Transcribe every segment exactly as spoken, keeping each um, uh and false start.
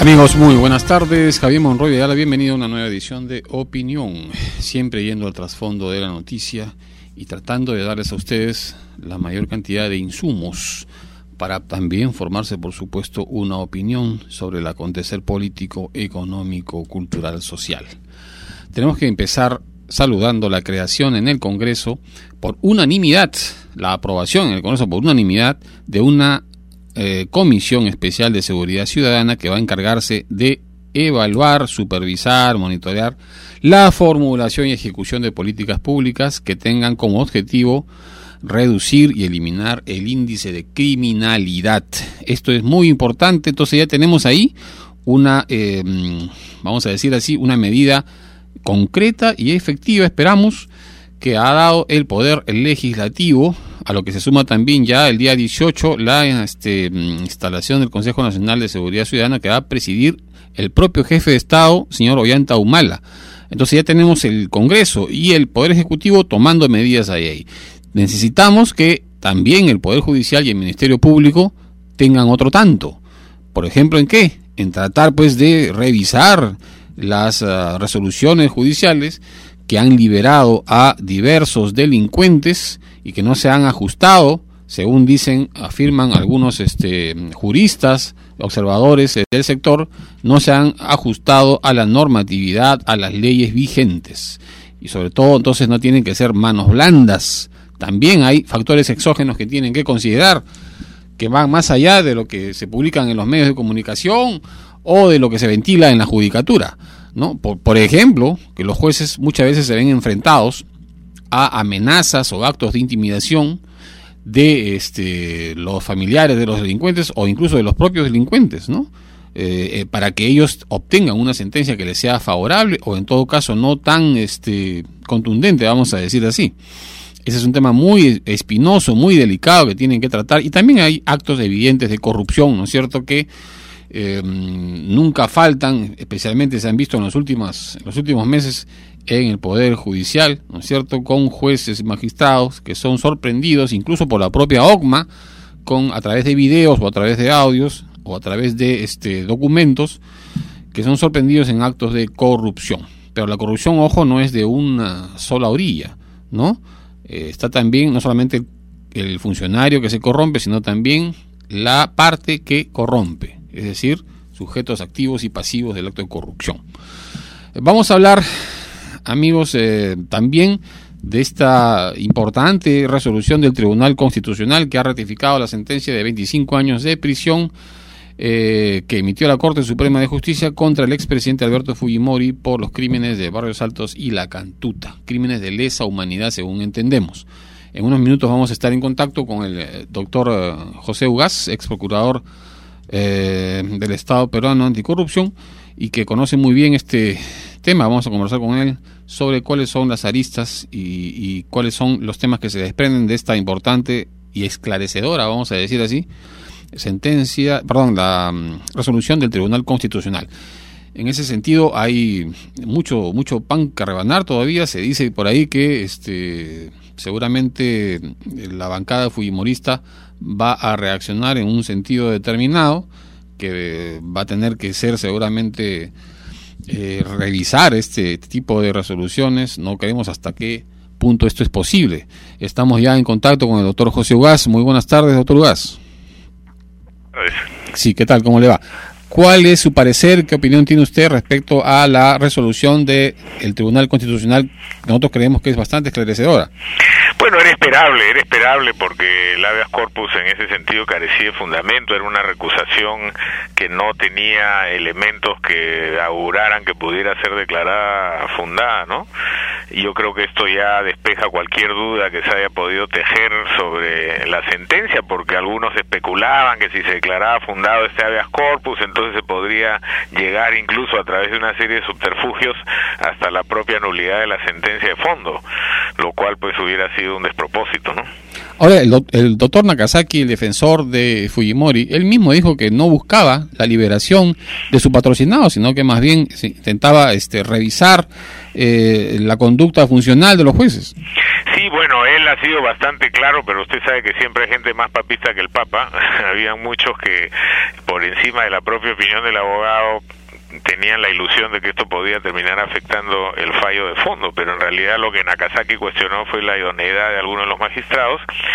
Amigos, muy buenas tardes. Javier Monroy, da la bienvenida a una nueva edición de Opinión, siempre yendo al trasfondo de la noticia y tratando de darles a ustedes la mayor cantidad de insumos para también formarse, por supuesto, una opinión sobre el acontecer político, económico, cultural, social. Tenemos que empezar saludando la creación en el Congreso por unanimidad, la aprobación en el Congreso por unanimidad de una Eh, Comisión Especial de Seguridad Ciudadana que va a encargarse de evaluar, supervisar, monitorear la formulación y ejecución de políticas públicas que tengan como objetivo reducir y eliminar el índice de criminalidad. Esto es muy importante. Entonces ya tenemos ahí una, eh, vamos a decir así, una medida concreta y efectiva, esperamos, que ha dado el poder legislativo, a lo que se suma también ya el día dieciocho la este, instalación del Consejo Nacional de Seguridad Ciudadana, que va a presidir el propio jefe de Estado, señor Ollanta Humala. Entonces ya tenemos el Congreso y el Poder Ejecutivo tomando medidas ahí. Necesitamos que también el Poder Judicial y el Ministerio Público tengan otro tanto. Por ejemplo, ¿en qué? En tratar pues de revisar las uh, resoluciones judiciales que han liberado a diversos delincuentes y que no se han ajustado, según dicen, afirman algunos este, juristas, observadores del sector, no se han ajustado a la normatividad, a las leyes vigentes. Y sobre todo, entonces, no tienen que ser manos blandas. También hay factores exógenos que tienen que considerar, que van más allá de lo que se publican en los medios de comunicación o de lo que se ventila en la judicatura, ¿no? Por, por ejemplo, que los jueces muchas veces se ven enfrentados a amenazas o actos de intimidación de este, los familiares de los delincuentes o incluso de los propios delincuentes, ¿no? Eh, eh, para que ellos obtengan una sentencia que les sea favorable o en todo caso no tan este, contundente, vamos a decir así. Ese es un tema muy espinoso, muy delicado que tienen que tratar, y también hay actos evidentes de corrupción, ¿no es cierto?, que Eh, nunca faltan, especialmente se han visto en los últimos, en los últimos meses en el Poder Judicial, ¿no es cierto?, con jueces y magistrados que son sorprendidos incluso por la propia O C M A, con, a través de videos o a través de audios o a través de este, documentos, que son sorprendidos en actos de corrupción. Pero la corrupción, ojo, no es de una sola orilla, ¿no? Eh, está también no solamente el, el funcionario que se corrompe, sino también la parte que corrompe, es decir, sujetos activos y pasivos del acto de corrupción. Vamos a hablar, amigos, eh, también de esta importante resolución del Tribunal Constitucional que ha ratificado la sentencia de veinticinco años de prisión eh, que emitió la Corte Suprema de Justicia contra el expresidente Alberto Fujimori por los crímenes de Barrios Altos y La Cantuta, crímenes de lesa humanidad según entendemos. En unos minutos vamos a estar en contacto con el eh, doctor eh, José Ugaz, ex procurador Eh, del Estado peruano anticorrupción, y que conoce muy bien este tema. Vamos a conversar con él sobre cuáles son las aristas y, y cuáles son los temas que se desprenden de esta importante y esclarecedora, vamos a decir así, sentencia, perdón, la um, resolución del Tribunal Constitucional. En ese sentido hay mucho mucho pan que rebanar todavía. Se dice por ahí que este seguramente la bancada fujimorista va a reaccionar en un sentido determinado, que va a tener que ser seguramente eh, revisar este tipo de resoluciones. No creemos hasta qué punto esto es posible. Estamos ya en contacto con el doctor José Ugaz. Muy buenas tardes, doctor Ugaz. Sí, ¿qué tal? ¿Cómo le va? ¿Cuál es su parecer? ¿Qué opinión tiene usted respecto a la resolución del Tribunal Constitucional? Nosotros creemos que es bastante esclarecedora. Bueno, era esperable, era esperable porque el habeas corpus en ese sentido carecía de fundamento, era una recusación que no tenía elementos que auguraran que pudiera ser declarada fundada, ¿no? Y yo creo que esto ya despeja cualquier duda que se haya podido tejer sobre la sentencia, porque algunos especulaban que si se declaraba fundado este habeas corpus, entonces se podría llegar incluso a través de una serie de subterfugios hasta la propia nulidad de la sentencia de fondo, lo cual pues hubiera sido un despropósito, ¿no? Ahora, el, do, el doctor Nakazaki, el defensor de Fujimori, él mismo dijo que no buscaba la liberación de su patrocinado, sino que más bien se intentaba este, revisar eh, la conducta funcional de los jueces. Sí, bueno, él ha sido bastante claro, pero usted sabe que siempre hay gente más papista que el Papa. Habían muchos que, por encima de la propia opinión del abogado, tenían la ilusión de que esto podía terminar afectando el fallo de fondo, pero en realidad lo que Nakazaki cuestionó fue la idoneidad de algunos de los magistrados,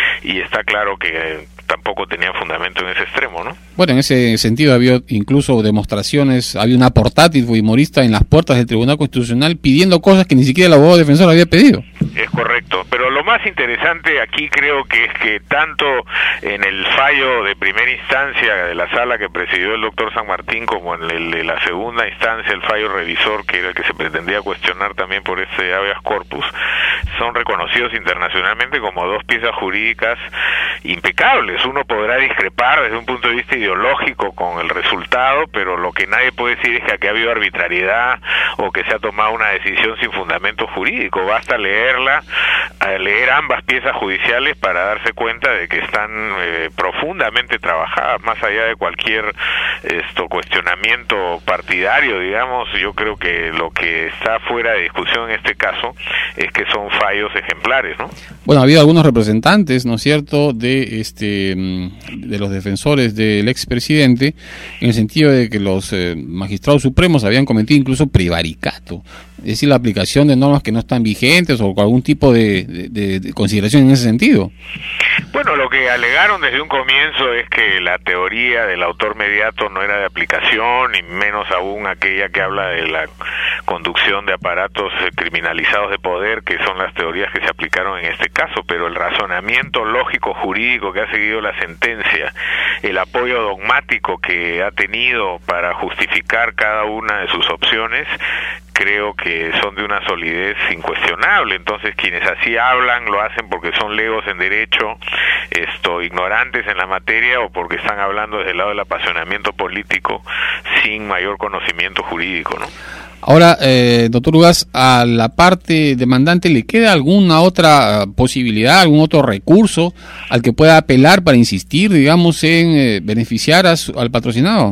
y está claro que tampoco tenía fundamento en ese extremo, ¿no? Bueno, en ese sentido había incluso demostraciones, había una portátil fujimorista en las puertas del Tribunal Constitucional pidiendo cosas que ni siquiera el abogado defensor había pedido. Es correcto, pero lo más interesante aquí creo que es que tanto en el fallo de primera instancia de la sala que presidió el doctor San Martín, como en el de la segunda instancia, el fallo revisor, que era el que se pretendía cuestionar también por este habeas corpus, son reconocidos internacionalmente como dos piezas jurídicas impecables. Uno podrá discrepar desde un punto de vista ideológico con el resultado, pero lo que nadie puede decir es que aquí ha habido arbitrariedad o que se ha tomado una decisión sin fundamento jurídico. Basta leerla, leer ambas piezas judiciales para darse cuenta de que están eh, profundamente trabajadas, más allá de cualquier esto cuestionamiento partidario, digamos. Yo creo que lo que está fuera de discusión en este caso es que son fallos ejemplares, ¿no? Bueno, ha habido algunos representantes, ¿no es cierto?, de este de los defensores del expresidente, en el sentido de que los eh, magistrados supremos habían cometido incluso prevaricato, es decir, la aplicación de normas que no están vigentes o algún tipo de, de, de consideración en ese sentido. Bueno, lo que alegaron desde un comienzo es que la teoría del autor mediato no era de aplicación, y menos aún aquella que habla de la conducción de aparatos criminalizados de poder, que son las teorías que se aplicaron en este caso, pero el razonamiento lógico jurídico que ha seguido la sentencia, el apoyo dogmático que ha tenido para justificar cada una de sus opciones, creo que son de una solidez incuestionable. Entonces, quienes así hablan lo hacen porque son legos en derecho, esto ignorantes en la materia, o porque están hablando desde el lado del apasionamiento político sin mayor conocimiento jurídico, ¿no? Ahora, eh, doctor Ugas, a la parte demandante, ¿le queda alguna otra posibilidad, algún otro recurso al que pueda apelar para insistir, digamos, en eh, beneficiar a su, al patrocinado?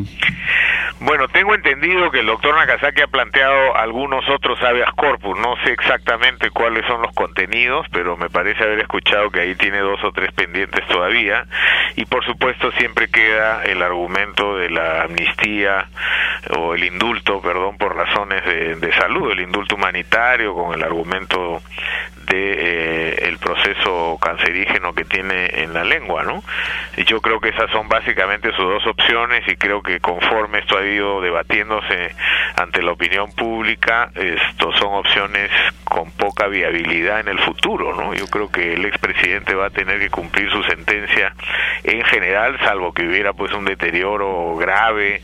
Bueno, tengo entendido que el doctor Nakazaki ha planteado algunos otros habeas corpus. No sé exactamente cuáles son los contenidos, pero me parece haber escuchado que ahí tiene dos o tres pendientes todavía. Y por supuesto siempre queda el argumento de la amnistía o el indulto, perdón, por razones de, de salud, el indulto humanitario, con el argumento de eh, el proceso cancerígeno que tiene en la lengua, ¿no? Y yo creo que esas son básicamente sus dos opciones, y creo que conforme esto ha ido debatiéndose ante la opinión pública, esto son opciones con poca viabilidad en el futuro, ¿no? Yo creo que el expresidente va a tener que cumplir su sentencia en general, salvo que hubiera pues un deterioro grave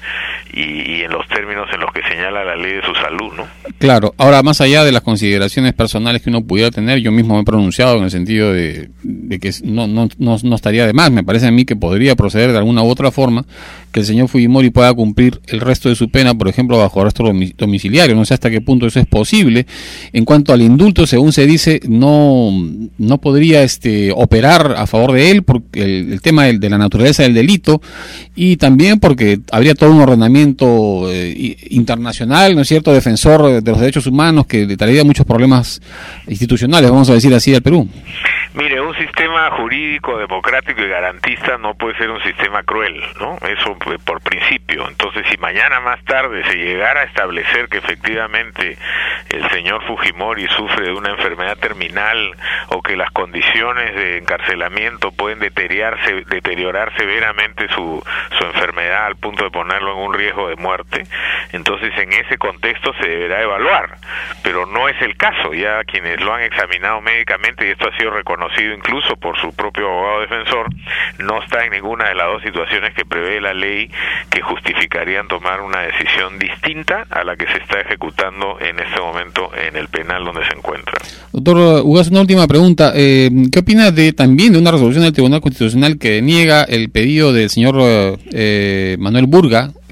y, y en los términos en los que señala la ley de su salud, ¿no? Claro. Ahora, más allá de las consideraciones personales que uno pudiera tener, yo mismo me he pronunciado en el sentido de, de que no, no, no, no estaría de más. Me parece a mí que podría proceder de alguna u otra forma que el señor Fujimori pueda cumplir el resto de su pena, por ejemplo, bajo arresto domiciliario. No sé hasta qué punto eso es posible. En cuanto al indulto, según se dice, no no podría este operar a favor de él porque el, el tema de, de la naturaleza del delito, y también porque habría todo un ordenamiento eh, internacional, ¿no es cierto?, defensor de los derechos humanos, que le traería muchos problemas institucionales, vamos a decir así, al Perú. Mire, un sistema jurídico, democrático y garantista no puede ser un sistema cruel, ¿no? Eso por principio. Entonces, si mañana más tarde se llegara a establecer que efectivamente el señor Fujimori sufre de una enfermedad terminal, o que las condiciones de encarcelamiento pueden deteriorarse, deteriorar severamente su, su enfermedad al punto de ponerlo en un riesgo de muerte, entonces en ese contexto se deberá evaluar. Pero no es el caso. Ya quienes lo han examinado médicamente, y esto ha sido reconocido incluso por su propio abogado defensor, no está en ninguna de las dos situaciones que prevé la ley que justificarían tomar una decisión distinta a la que se está ejecutando en este momento en el penal donde se encuentra. Doctor Ugas, una última pregunta. Eh, ¿Qué opina de también de una resolución del Tribunal Constitucional que niega el pedido del señor eh, Manuel Burga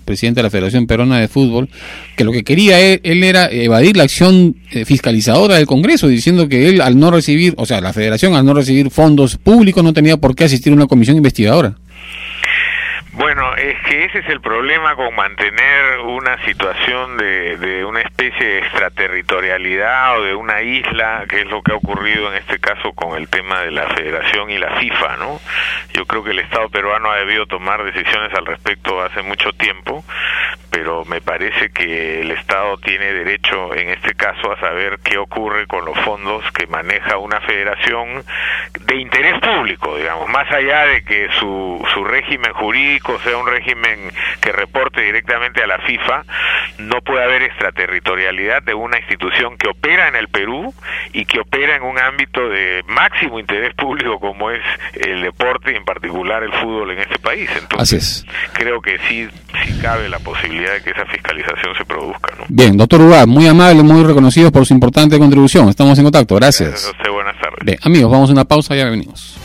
presidente de la Federación Peruana de Fútbol, que lo que quería él, él era evadir la acción eh, fiscalizadora del Congreso, diciendo que él al no recibir, o sea, la Federación al no recibir fondos públicos no tenía por qué asistir a una comisión investigadora. Bueno, es que ese es el problema con mantener una situación de, de una especie de extraterritorialidad o de una isla, que es lo que ha ocurrido en este caso con el tema de la Federación y la FIFA, ¿no? Yo creo que el Estado peruano ha debido tomar decisiones al respecto hace mucho tiempo, pero me parece que el Estado tiene derecho en este caso a saber qué ocurre con los fondos que maneja una federación de interés público, digamos, más allá de que su, su régimen jurídico sea un régimen que reporte directamente a la FIFA, no puede haber extraterritorialidad de una institución que opera en el Perú y que opera en un ámbito de máximo interés público como es el deporte y en particular el fútbol en este país. Entonces, creo que sí, sí cabe la posibilidad de que esa fiscalización se produzca, ¿no? Bien, doctor Ugaz, muy amable, muy reconocido por su importante contribución. Estamos en contacto, gracias. Gracias a usted, buenas tardes. Bien, amigos, vamos a una pausa y ya venimos.